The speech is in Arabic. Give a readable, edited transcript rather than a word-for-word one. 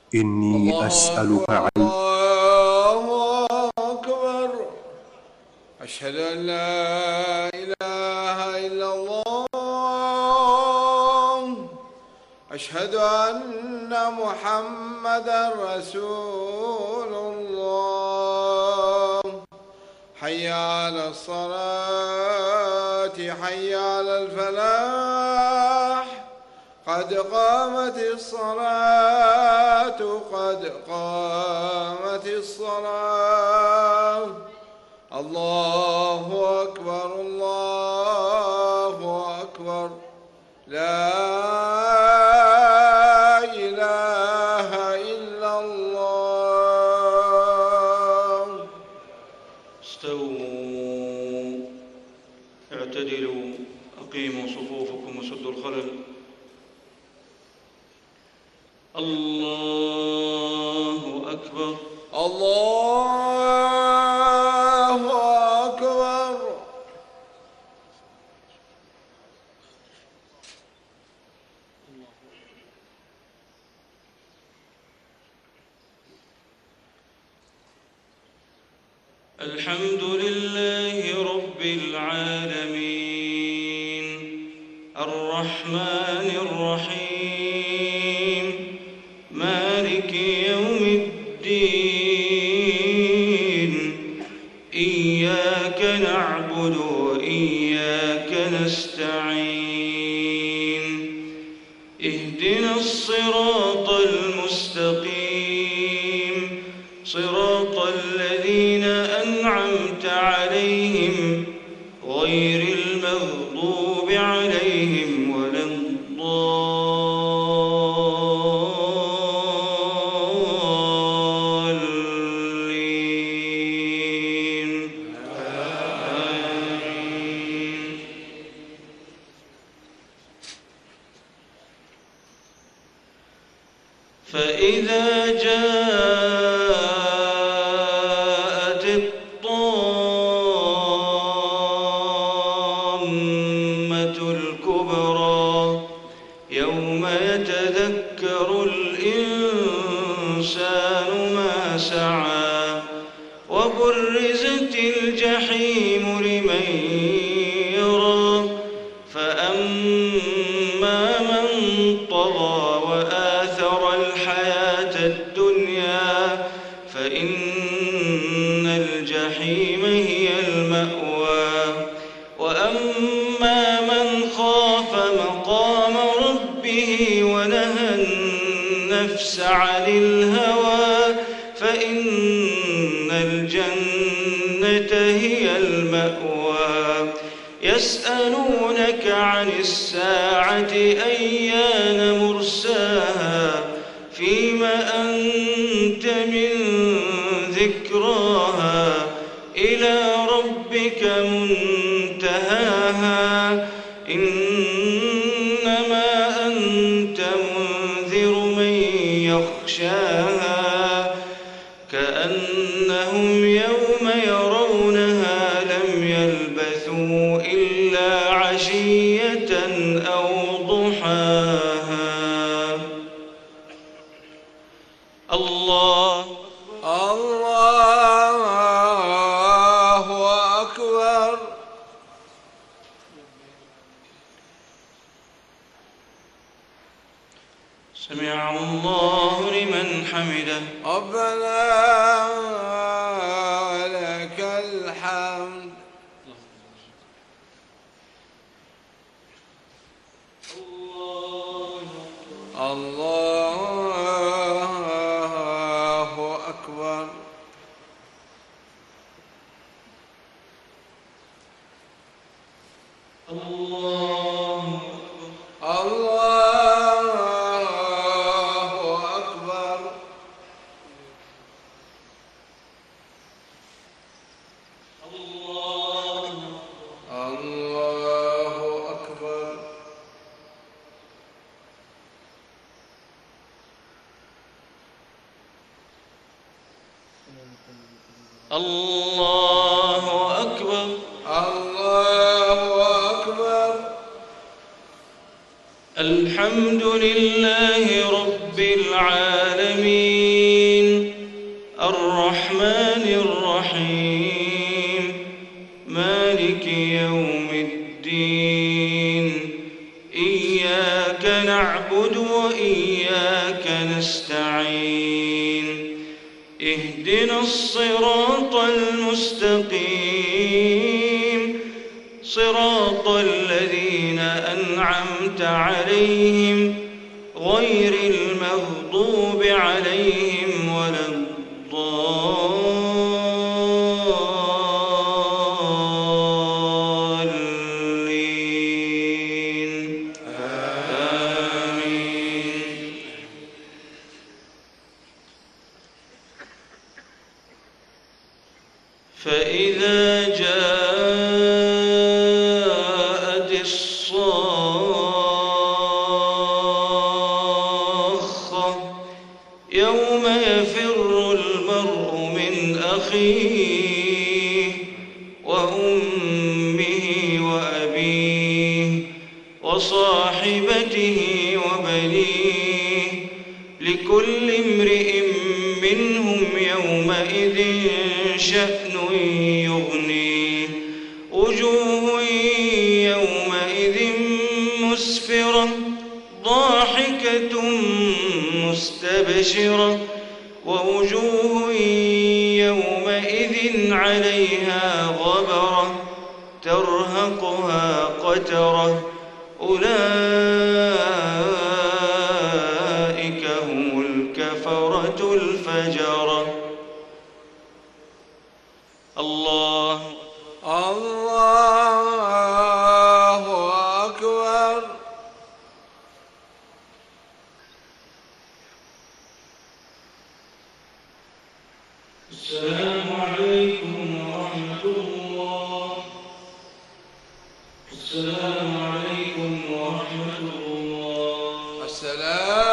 إني الله أسألك أكبر علم. الله أكبر. أشهد أن لا إله إلا الله. أشهد أن محمدا رسول الله. حي على الصلاة حي على الفلاح. قد قامت الصلاة قد قامت الصلاة. الله أكبر الله أكبر. لا إله إلا الله. استووا اعتدلوا أقيموا صفوفكم وسدوا الخلل. الله أكبر الله أكبر. الحمد لله رب العالمين الرحمن الرحيم مالك يوم الدين إياك نعبد وإياك نستعين اهدنا الصراط المستقيم صراط الذين أنعمت عليهم غير المغضوب عليهم ولا الضالين آمين. فإذا جاءت الطامة الكبرى يوم يتذكر الإنسان ما سعى وبرزت الجحيم لمن يرى فأما من طغى وآثر الحياة الدنيا فإن الجحيم هي المأوى وأما من خاف مقام ربه ونهى النفس عن الهوى فإن الجنة هي المأوى يسألونك عن الساعة أيان مرساها فيم أنت من ذكراها إلى ربك منتهاها إنما أنت منذر من يخشاها كأنهم يوم يرونها لم يلبثوا إلا عشية أو ضحاها. الله الله أكبر. سمع الله لمن حمده. ربنا لك الحمد. الله أكبر. الله أكبر. الله أكبر. الله أكبر. الحمد لله رب العالمين العالمين الرحمن الرحيم مالك يوم الدين إياك نعبد وإياك نستعين اهدنا الصراط المستقيم صراط الذين أنعمت عليهم غير المغضوب عليهم ولا الضالين آمين. فإذا جاءت الصاخة يوم يفر المرء من أخيه وأمه وأبيه وصاحبته وبنيه لكل امرئ منهم يومئذ شأن يغنيه وجوه يومئذ مسفرة ضاحكة مستبشرة ووجوه يومئذ عليها غبرة ترهقها قترة أولئك هم الكفرة الفجرة. الله الله أكبر. السلام عليكم ورحمة الله. السلام عليكم ورحمة الله. السلام